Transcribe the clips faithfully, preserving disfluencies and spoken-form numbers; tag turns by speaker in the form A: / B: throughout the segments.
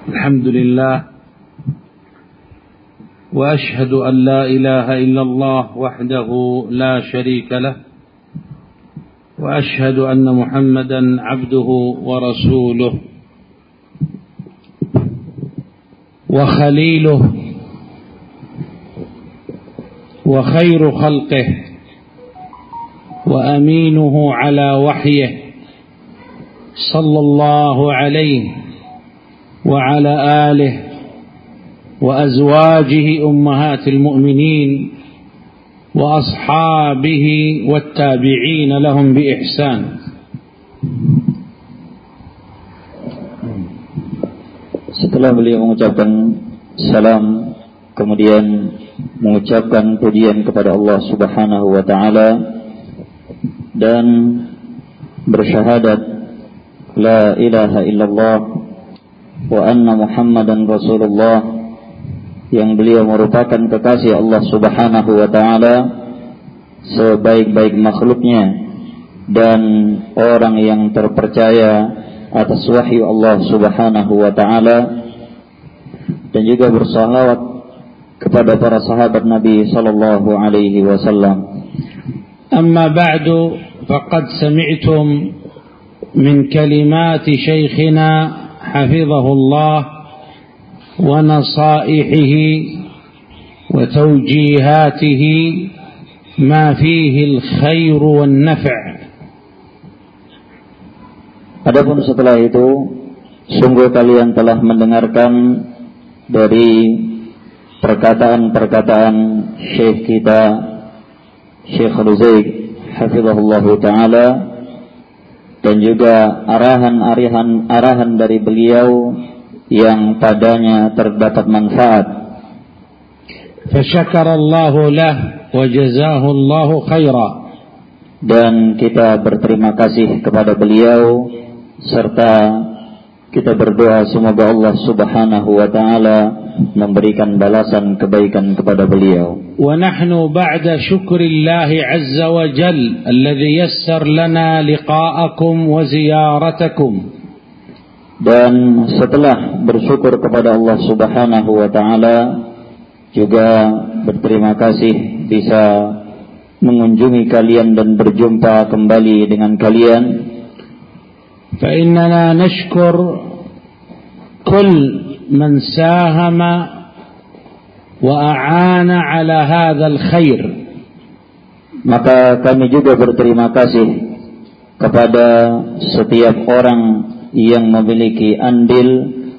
A: الحمد لله وأشهد أن لا إله إلا الله وحده لا شريك له وأشهد أن محمدا عبده ورسوله وخليله وخير خلقه وأمينه على وحيه صلى الله عليه وعلى آله وأزواجه أمهات المؤمنين وأصحابه والتابعين لهم بإحسان.
B: Setelah beliau mengucapkan salam, kemudian mengucapkan pujian kepada Allah Subhanahu wa taala dan bersyahadat la ilaha illallah wa anna Muhammadan Rasulullah, yang beliau merupakan kekasih Allah Subhanahu wa taala, sebaik-baik makhluknya dan orang yang terpercaya atas wahyu Allah Subhanahu wa taala, dan juga bersalawat kepada para sahabat Nabi sallallahu alaihi wasallam.
A: Amma ba'du, faqad sami'tum min kalimat shaykhina حفظه الله ونصائحه وتوجيهاته ما فيه الخير والنفع.
B: Adapun setelah itu, sungguh kalian telah mendengarkan dari perkataan-perkataan Syekh kita, Syekh Ruzaik hafizahullah taala, dan juga arahan-arahan arahan dari beliau yang padanya terdapat manfaat.
A: Fasyakarallahu lah wa jazahullahu khaira.
B: Dan kita berterima kasih kepada beliau serta kita berdoa semoga Allah Subhanahu wa taala memberikan balasan kebaikan kepada beliau.
A: Wa nahnu ba'da syukrillah azza wa jal alladhi yassar lana liqa'akum wa ziyaratakum.
B: Dan setelah bersyukur kepada Allah Subhanahu wa taala, juga berterima kasih bisa mengunjungi kalian dan berjumpa kembali dengan kalian.
A: Fa innana nashkur kull man sahama wa a'ana ala hadzal khair.
B: Maka kami juga berterima kasih kepada setiap orang yang memiliki andil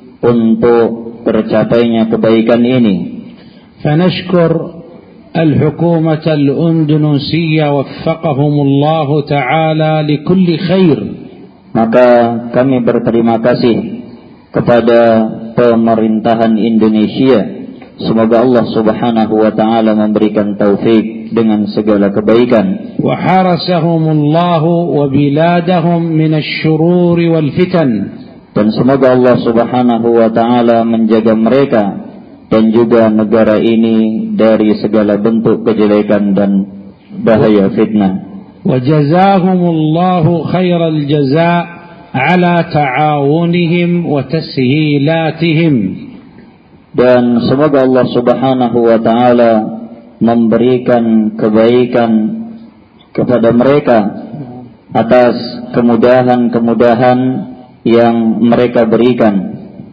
B: untuk tercapainya kebaikan ini.
A: فنشكر الحكومة الأندونيسية وفقهم الله تعالى لكل خير.
B: Maka kami berterima kasih kepada pemerintahan Indonesia, semoga Allah Subhanahu wa taala memberikan taufik dengan segala kebaikan.
A: Wa harasahumullahu wa biladahum minasyururi wal fitan.
B: Dan semoga Allah Subhanahu wa taala menjaga mereka dan juga negara ini dari segala bentuk kejelekan dan bahaya fitnah.
A: Wa jazahumullahu khairal jazaa ala ta'awunihim wa tashilatihim.
B: Dan semoga Allah Subhanahu wa taala memberikan kebaikan kepada mereka atas kemudahan-kemudahan yang mereka berikan.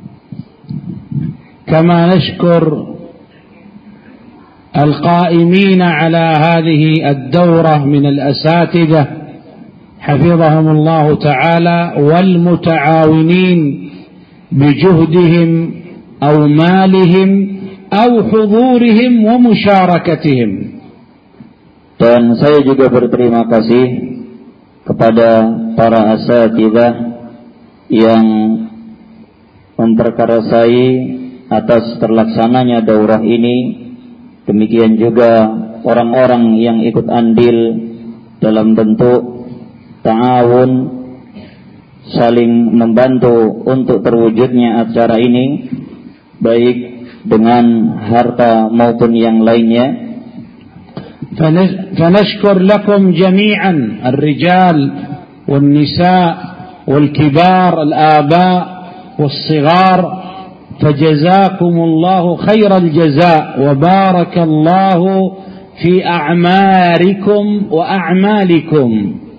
A: Kama nashkur القائمين على هذه الدورة من الأساتذة حفظهم الله تعالى والمتعاونين بجهدهم أو مالهم أو حضورهم ومشاركتهم.
B: Dan saya juga berterima kasih kepada para asatidzah yang memperkarasai atas terlaksananya daurah ini. Demikian juga orang-orang yang ikut andil dalam bentuk ta'awun, saling membantu untuk terwujudnya acara ini, baik dengan harta maupun yang lainnya.
A: فنشكر لكم جميعا الرجال والنساء والكبار الآباء والصغار فجزاكم الله خير الجزاء وبارك الله في أعماركم وأعمالكم.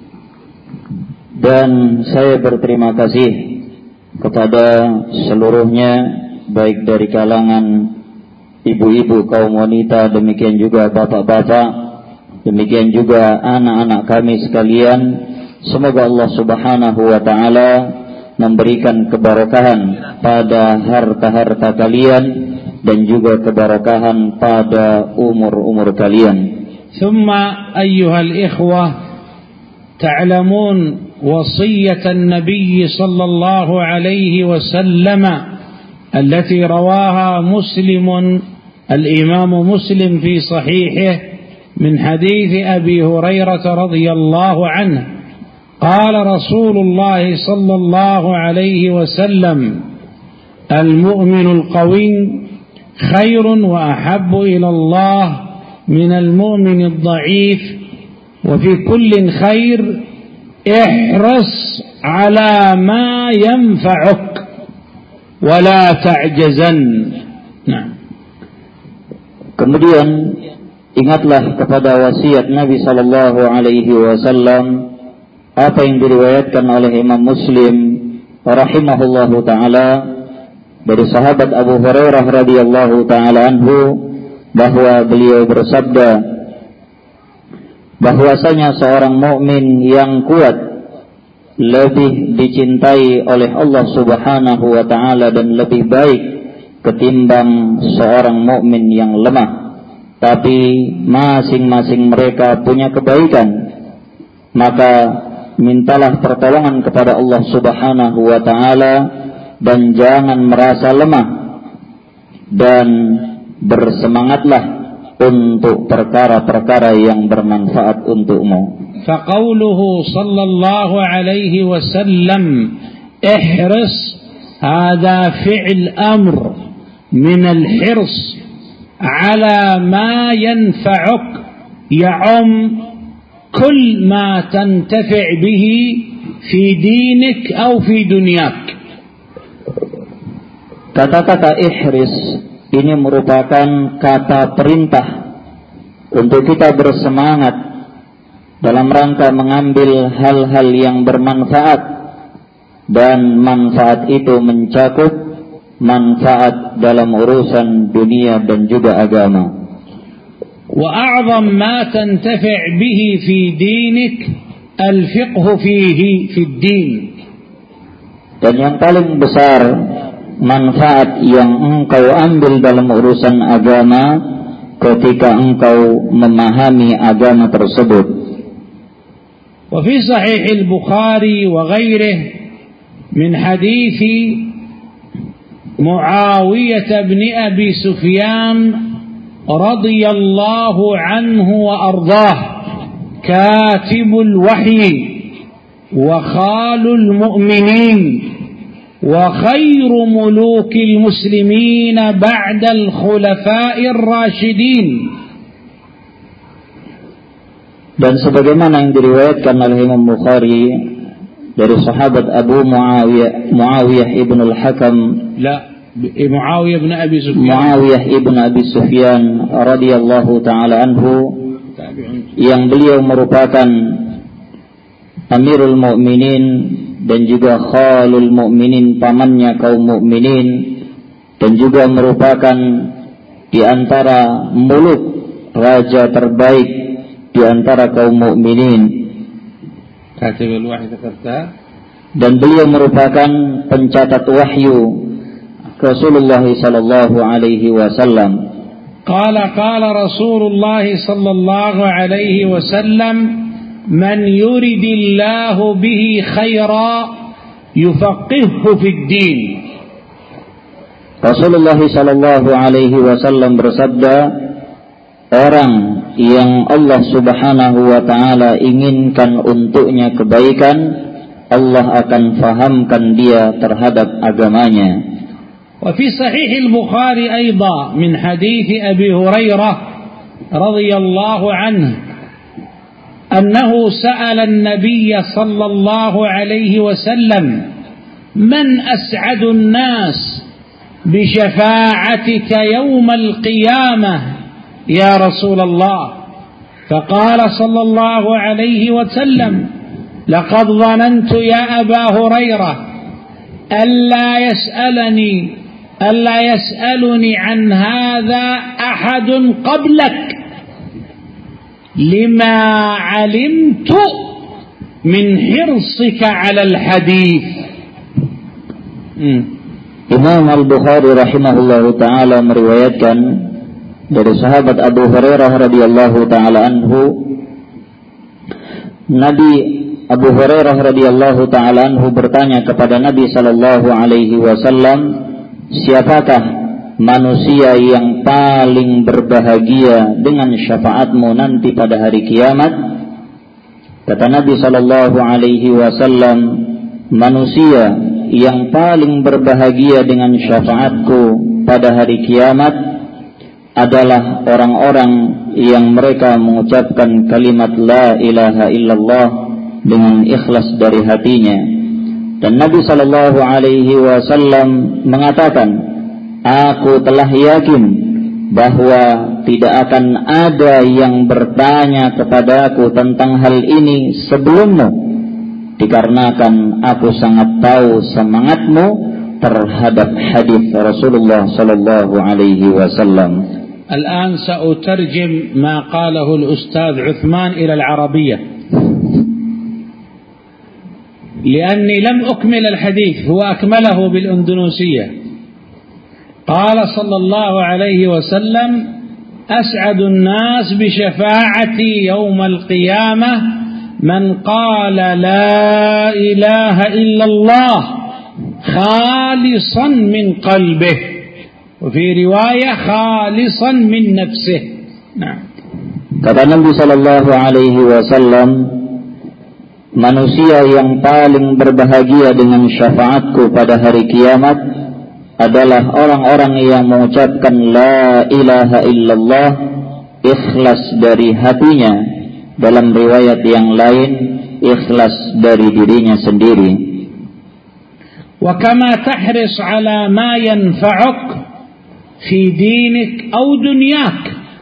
B: Dan saya berterima kasih kepada seluruhnya, baik dari kalangan ibu-ibu, kaum wanita, demikian juga bapak-bapak, demikian juga anak-anak kami sekalian. Semoga Allah Subhanahu wa ta'ala memberikan keberkahan pada harta-harta kalian dan juga keberkahan pada umur-umur kalian.
A: ثم أيها الإخوة تعلمون وصية النبي صلى الله عليه وسلم التي رواها مسلم الإمام مسلم في صحيحه من حديث أبي هريرة رضي الله عنه قال رسول الله صلى الله عليه وسلم المؤمن القوي خير وأحب إلى الله من المؤمن الضعيف وفي كل خير احرص على ما ينفعك ولا تعجزن. Nah.
B: Kemudian ingatlah kepada wasiat Nabi sallallahu alaihi wasallam apa yang diriwayatkan oleh Imam Muslim rahimahullahu taala dari sahabat Abu Hurairah radhiyallahu taala anhu, bahwa beliau bersabda bahwasanya seorang mukmin yang kuat lebih dicintai oleh Allah Subhanahu wa taala dan lebih baik ketimbang seorang mukmin yang lemah, tapi masing-masing mereka punya kebaikan. Maka mintalah pertolongan kepada Allah Subhanahu wa ta'ala dan jangan merasa lemah, dan bersemangatlah untuk perkara-perkara yang bermanfaat untukmu.
A: Faqauluhu sallallahu alaihi wasallam ihris hadha fi'l amr min al-hirs ala ma yanfa'uk ya'um كل ما تنتفع به في دينك أو في دنياك.
B: Kata-kata ihris ini merupakan kata perintah untuk kita bersemangat dalam rangka mengambil hal-hal yang bermanfaat, dan manfaat itu mencakup manfaat dalam urusan dunia dan juga agama.
A: وأعظم ما تنتفع به في دينك الفقه فيه في الدين.
B: Dan yang paling besar manfaat yang engkau ambil dalam urusan agama ketika engkau memahami agama tersebut.
A: وفي صحيح البخاري وغيره من حديث معاوية بن أبي سفيان رضي الله عنه وأرضاه كاتب الوحي وخال المؤمنين وخير ملوك المسلمين بعد الخلفاء الراشدين.
B: Dan sebagaimana yang diriwayatkan oleh Imam Bukhari dari sahabat Abu Muawiyah Muawiyah ibn al-Hakam,
A: la Muawiyah ibn Abi Sufyan
B: Muawiyah ibn Abi Sufyan radhiyallahu taala anhu, yang beliau merupakan Amirul Mukminin dan juga Khalul Mukminin, pamannya kaum mukminin, dan juga merupakan di antara muluk raja terbaik di antara kaum mukminin. Dan beliau merupakan pencatat wahyu Rasulullah sallallahu alaihi wasallam.
A: Qala qala Rasulullah sallallahu alaihi wasallam, man yuridillahu bihi khaira yufaqqihhu fid din.
B: Rasulullah sallallahu alaihi wasallam bersabda, orang yang Allah Subhanahu wa taala inginkan untuknya kebaikan, Allah akan fahamkan dia terhadap agamanya.
A: وفي صحيح البخاري أيضا من حديث أبي هريرة رضي الله عنه أنه سأل النبي صلى الله عليه وسلم من أسعد الناس بشفاعتك يوم القيامة يا رسول الله؟ فقال صلى الله عليه وسلم: لقد ظننت يا أبا هريرة ألا يسألني ألا يسألني عن هذا أحد قبلك لما علمت من حرصك على الحديث.
B: Imam Al-Bukhari rahimahullahu ta'ala meriwayatkan dari sahabat Abu Hurairah radhiyallahu ta'ala anhu, Nabi Abu Hurairah radhiyallahu ta'ala anhu bertanya kepada Nabi sallallahu alaihi wasallam, siapakah manusia yang paling berbahagia dengan syafaatmu nanti pada hari kiamat? Kata Nabi sallallahu alaihi wasallam, manusia yang paling berbahagia dengan syafaatku pada hari kiamat adalah orang-orang yang mereka mengucapkan kalimat la ilaha illallah dengan ikhlas dari hatinya. Dan Nabi sallallahu alaihi wasallam mengatakan, aku telah yakin bahwa tidak akan ada yang bertanya kepadaku tentang hal ini sebelummu, dikarenakan aku sangat tahu semangatmu terhadap hadis Rasulullah sallallahu alaihi wasallam.
A: الآن سأترجم ما قاله الأستاذ عثمان إلى العربية لأني لم أكمل الحديث، هو أكمله بالأندونيسية. قال صلى الله عليه وسلم: أسعد الناس بشفاعتي يوم القيامة من قال لا إله إلا الله خالصا من قلبه، وفي رواية خالصا من نفسه. نعم.
B: Kata Nabi sallallahu alaihi wasallam, manusia yang paling berbahagia dengan syafaatku pada hari kiamat adalah orang-orang yang mengucapkan la ilaha illallah ikhlas dari hatinya, dalam riwayat yang lain ikhlas dari dirinya sendiri.
A: Wa kama tahris ala ma yanfa'uk fi dinik aw dunyak,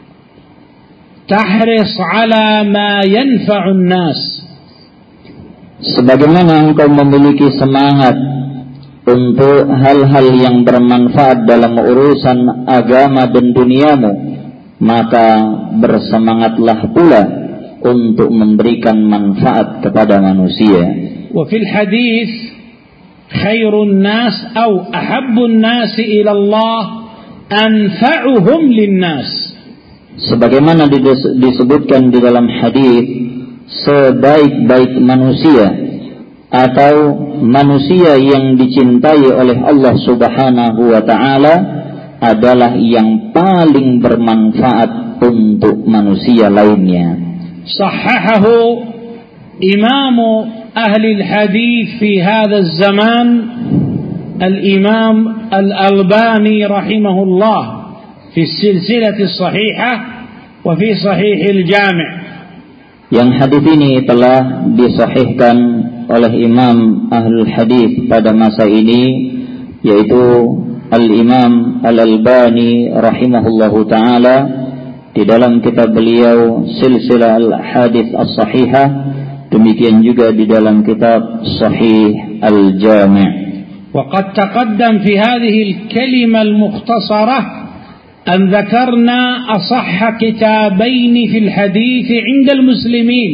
A: tahris ala ma yanfa'un nas.
B: Sebagaimana engkau memiliki semangat untuk hal-hal yang bermanfaat dalam urusan agama dan duniamu, maka bersemangatlah pula untuk memberikan manfaat kepada manusia.
A: Wa fil hadis khairun nas atau ahabbun nas ila Allah anfa'uhum linnas.
B: Sebagaimana disebutkan di dalam hadis, sebaik-baik manusia atau manusia yang dicintai oleh Allah Subhanahu wa taala adalah yang paling bermanfaat untuk manusia lainnya.
A: صححه إمام أهل الحديث في هذا الزمان الإمام الألباني رحمه الله في السلسلة الصحيحة وفي صحيح الجامع.
B: Yang hadis ini telah disahihkan oleh Imam Ahlul Hadis pada masa ini, yaitu Al-Imam Al-Albani rahimahullahu ta'ala di dalam kitab beliau Silsilah Al-Hadits As-Sahihah, demikian juga di dalam kitab Sahih Al-Jami'.
A: وقد تقدم في هذه الكلمة المختصرة أن ذكرنا أصح كتابين في الحديث عند المسلمين.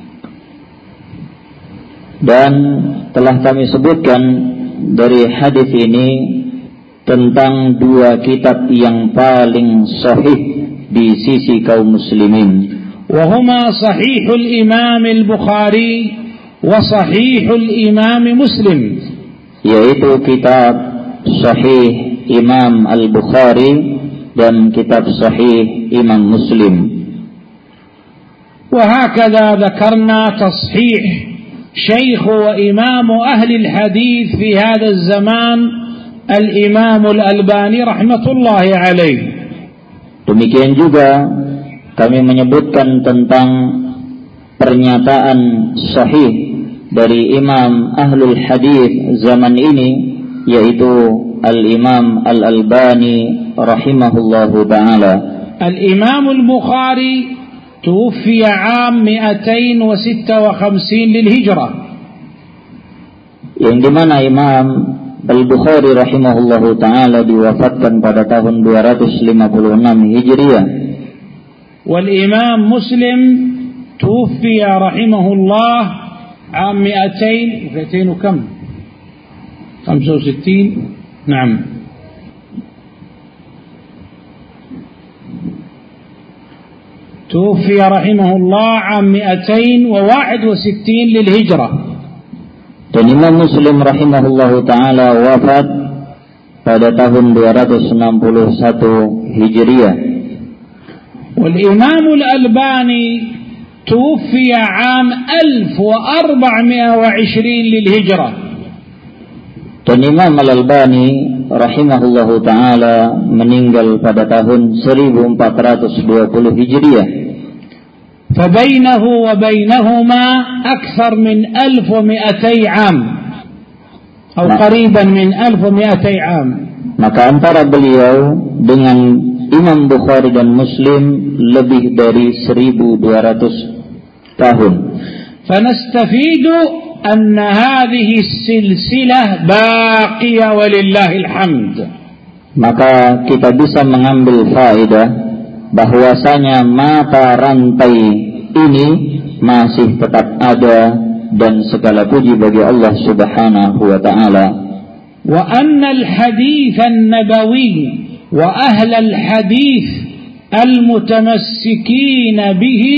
B: Dan telah kami sebutkan dari hadis ini tentang dua kitab yang paling sahih di sisi kaum muslimin.
A: وهما صحيح الإمام البخاري وصحيح الإمام مسلم.
B: Yaitu kitab Sahih Imam Al-Bukhari dan kitab Sahih Imam Muslim.
A: وهكذا ذكرنا تصحيح شيخ وإمام أهل الحديث في هذا الزمان الإمام الألباني رحمة الله عليه.
B: Demikian juga kami menyebutkan tentang pernyataan sahih dari Imam Ahlul Hadis zaman ini, yaitu Al-Imam Al-Albani rahimahullahu ta'ala.
A: Al-Imam Al-Bukhari توفي عام مئتين وستة وخمسين للهجرة.
B: Yang dimana Imam Al-Bukhari rahimahullahu ta'ala diwafatkan pada tahun dua ratus lima puluh enam Hijriah.
A: Wal-Imam Muslim توفي رحمه الله عام مئتين مئتين وكم خمسة وستين نعم توفي رحمه الله عام مئتين وواحد وستين للهجرة.
B: Dan Imam Muslim rahimahullahu ta'ala wafat pada tahun dua ratus enam puluh satu Hijriah.
A: Wal-Imam Al-Albani توفي عام ألف وأربعمائة وعشرين للهجرة.
B: Dan Imam Al-Albani rahimahullahu ta'ala meninggal pada tahun seribu empat ratus dua puluh Hijriah.
A: فبينه وبينهما أكثر من ألف ومئتي عام أو قريبا من ألف ومئتي عام.
B: Maka antara beliau dengan Imam Bukhari dan Muslim lebih dari seribu dua ratus tahun.
A: فنستفيد أن هذه السلسلة باقية ولله الحمد.
B: Maka kita bisa mengambil faedah bahwasanya mata rantai ini masih tetap ada dan segala puji bagi Allah Subhanahu wa taala.
A: Wa anna al-hadits an-nabawi wa ahli al-hadits al-mutamassikin bihi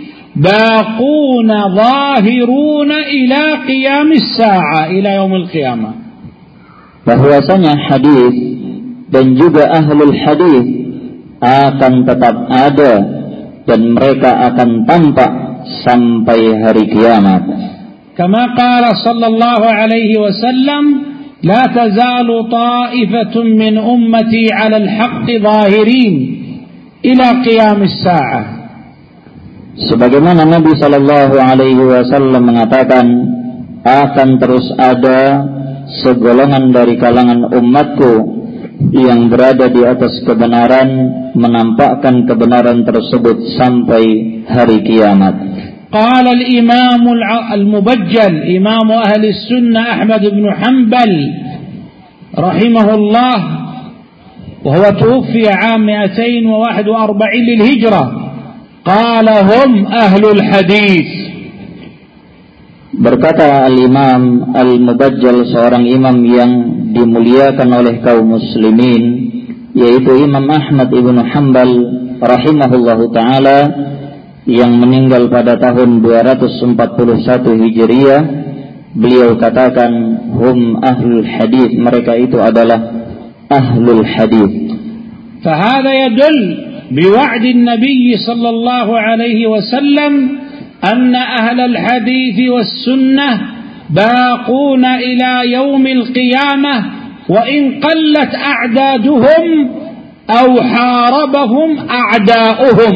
A: baquna zahiruna ila qiyam as-sa'a ila yaum al-qiyamah.
B: Bahwasanya hadis dan juga ahlul hadis akan tetap ada dan mereka akan tampak sampai hari kiamat.
A: Kama qala sallallahu alaihi wasallam, la tazalu ta'ifatun min ummati 'ala al-haqq zahirin ila qiyam as-sa'ah.
B: Sebagaimana Nabi sallallahu alaihi wasallam mengatakan, akan terus ada segolongan dari kalangan umatku yang berada di atas kebenaran, menampakkan kebenaran tersebut sampai hari kiamat.
A: Qala al-Imam al-Mubajjal, Imam ahli sunnah Ahmad bin Hanbal rahimahullah, wa huwa tuwfiya 'am مئتين وواحد وأربعين للهجرة, qala hum ahlul hadis.
B: Berkata Al-Imam Al-Mubajjal, seorang imam yang dimuliakan oleh kaum muslimin, yaitu Imam Ahmad ibn Hanbal rahimahullahu ta'ala, yang meninggal pada tahun dua ratus empat puluh satu Hijriah. Beliau katakan, hum ahlul hadith, mereka itu adalah ahlul hadith.
A: Fahada yadul biwa'di Nabi sallallahu alaihi wasallam أن أهل الحديث والسنة باقون إلى يوم القيامة وإن قلت أعدادهم أو حاربهم أعداؤهم.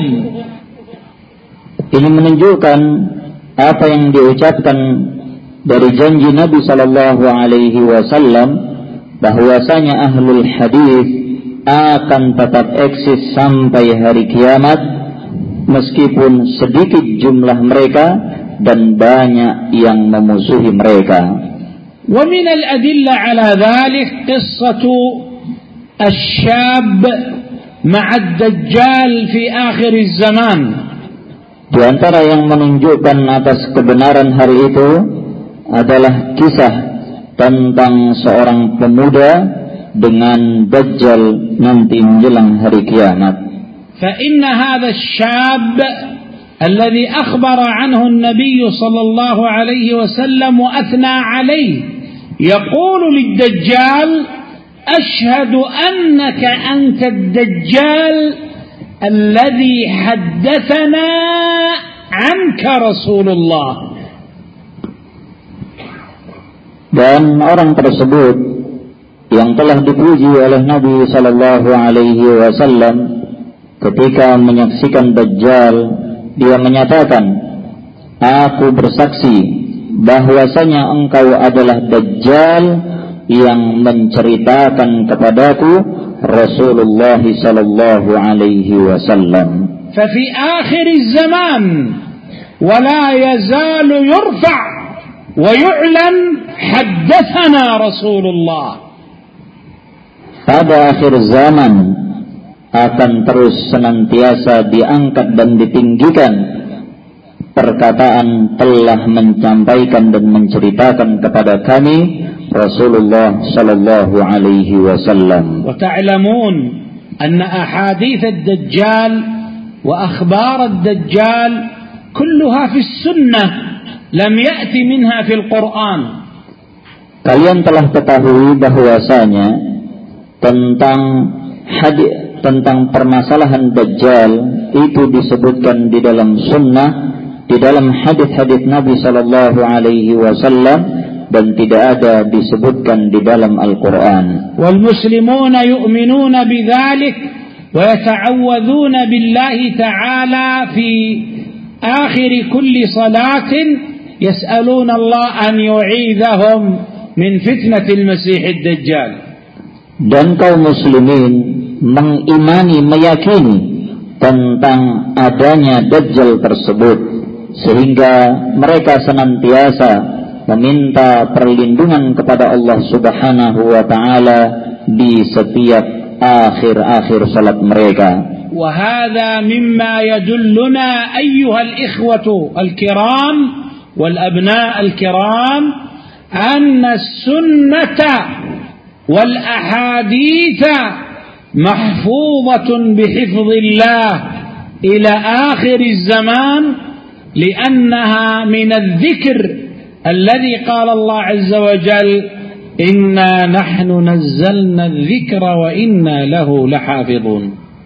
B: Ini menunjukkan apa yang diucapkan dari janji Nabi sallallahu alaihi wasallam, bahwasanya ahlul hadis akan tetap eksis sampai hari kiamat, meskipun sedikit jumlah mereka dan banyak yang memusuhi mereka.
A: Wa min al-adilla ala dhalik qissatu asy-syab ma'a ad-dajjal fi akhir az-zaman.
B: Di antara yang menunjukkan atas kebenaran hari itu adalah kisah tentang seorang pemuda dengan Dajjal nanti menjelang hari kiamat.
A: فإن هذا الشاب الذي أخبر عنه النبي صلى الله عليه وسلم وأثنى عليه يقول للدجال أشهد أنك أنت الدجال الذي حدثنا عنك رسول الله.
B: Dan orang tersebut yang telah dipuji oleh Nabi sallallahu alaihi wasallam, ketika menyaksikan Dajjal, dia menyatakan, aku bersaksi bahwasanya engkau adalah Dajjal yang menceritakan kepadaku Rasulullah sallallahu alaihi wasallam.
A: Fa fi akhir zaman wa la yazalu yurfa' wa yu'lan haddatsana Rasulullah.
B: Pada akhir zaman akan terus senantiasa diangkat dan ditinggikan perkataan telah menyampaikan dan menceritakan kepada kami Rasulullah sallallahu alaihi wasallam.
A: Wa ta'lamun anna ahadits ad-dajjal wa akhbar ad-dajjal kulluha fi as-sunnah lam ya'ti minha fi al-Qur'an.
B: Kalian telah ketahui bahwasanya tentang hadis tentang permasalahan Dajjal itu disebutkan di dalam sunnah, di dalam hadis-hadis Nabi sallallahu alaihi wasallam, dan tidak ada disebutkan di dalam Al-Qur'an.
A: Wal muslimuna yu'minuna bidzalik wa yata'awwadzuna billahi ta'ala fi akhir kulli salatin yas'aluna Allah an yu'idhahum min fitnatil Masih ad-Dajjal.
B: Dan kaum muslimin mengimani, meyakini tentang adanya Dajjal tersebut, sehingga mereka senantiasa meminta perlindungan kepada Allah Subhanahu wa taala di setiap akhir-akhir salat mereka.
A: Wa hadha mimma yadulluna ayyuha al-ikhwatu al-kiram wal abna al-kiram anna as-sunnata wal ahaditha mahfuzatun bihifdillah ila akhir az-zaman li'annaha min adh-dhikr الذي قال الله عز وجل إنا نحن نزلنا الذكر وإنا له لحافظون.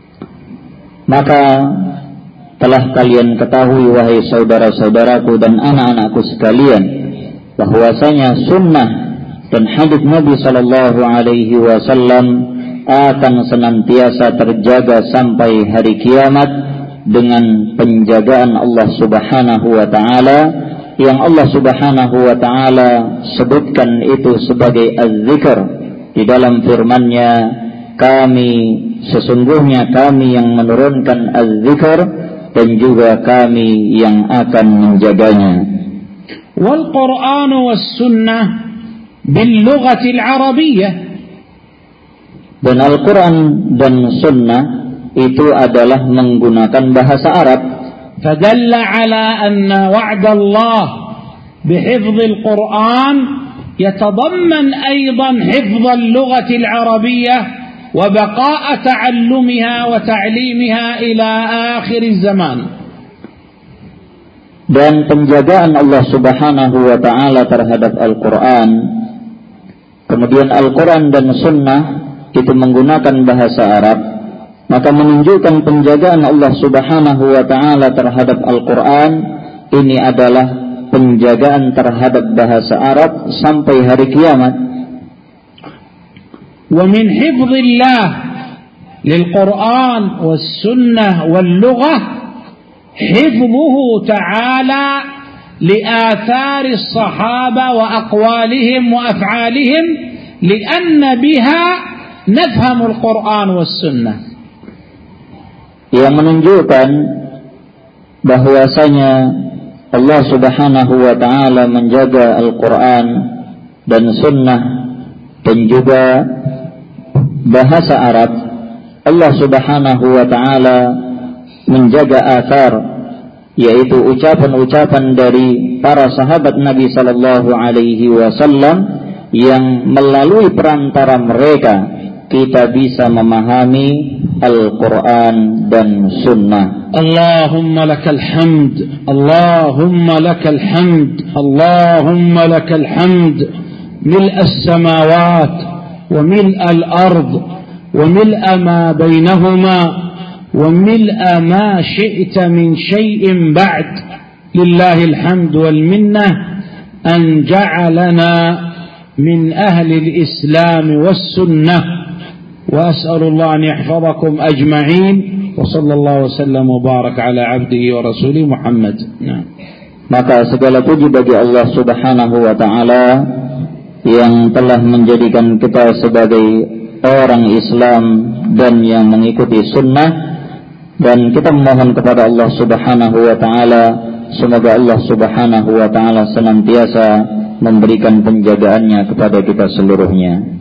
B: Maka telah kalian ketahui wahai saudara-saudaraku dan anak-anakku sekalian, bahwasanya sunnah dan hadits Nabi sallallahu alaihi wasallam akan senantiasa terjaga sampai hari kiamat dengan penjagaan Allah Subhanahu wa taala, yang Allah Subhanahu wa taala sebutkan itu sebagai az-zikr di dalam firman-Nya, kami sesungguhnya kami yang menurunkan az-zikr dan juga kami yang akan menjaganya.
A: Wal Qur'an was sunnah bil lughati al-arabiyyah.
B: Dan Al-Qur'an dan sunnah itu adalah menggunakan bahasa Arab.
A: فدل على أن وعد الله بحفظ القرآن يتضمن أيضا حفظ اللغة العربية وبقاء تعلمها وتعليمها إلى آخر الزمان.
B: Dan penjagaan Allah Subhanahu wa taala terhadap Al-Qur'an, kemudian Al-Qur'an dan sunnah itu menggunakan bahasa Arab, maka menunjukkan penjagaan Allah Subhanahu wa taala terhadap Al-Qur'an ini adalah penjagaan terhadap bahasa Arab sampai hari kiamat.
A: Wa min hifdzillah lil Qur'an was sunnah wal lughah hifdhuhu ta'ala li athari as-sahaba wa aqwalihim wa af'alihim li'anna biha nafhamu al-Qur'an was sunnah.
B: Yang menunjukkan bahwasanya Allah Subhanahu wa taala menjaga Al-Qur'an dan sunnah dan juga bahasa Arab. Allah Subhanahu wa taala menjaga athar, yaitu ucapan-ucapan dari para sahabat Nabi sallallahu alaihi wasallam yang melalui perantara mereka kita bisa memahami Al-Quran dan Sunnah.
A: Allahumma lakal hamd, Allahumma lakal hamd, Allahumma lakal hamd, mil'a as-samawat wa mil'a al-ard wa mil'a ma bainahuma wa mil'a ma syi'ta min shay'in ba'd. Lillahi al-hamd wal minnah an ja'alana min ahli al-islam was sunnah. وأسأل الله أن يحفظكم أجمعين وصلى الله وسلم وبارك على عبده ورسوله محمد.
B: Maka segala puji bagi Allah Subhanahu wa taala yang telah menjadikan kita sebagai orang Islam dan yang mengikuti sunnah, dan kita memohon kepada Allah Subhanahu wa taala semoga Allah Subhanahu wa taala senantiasa memberikan penjagaannya kepada kita seluruhnya.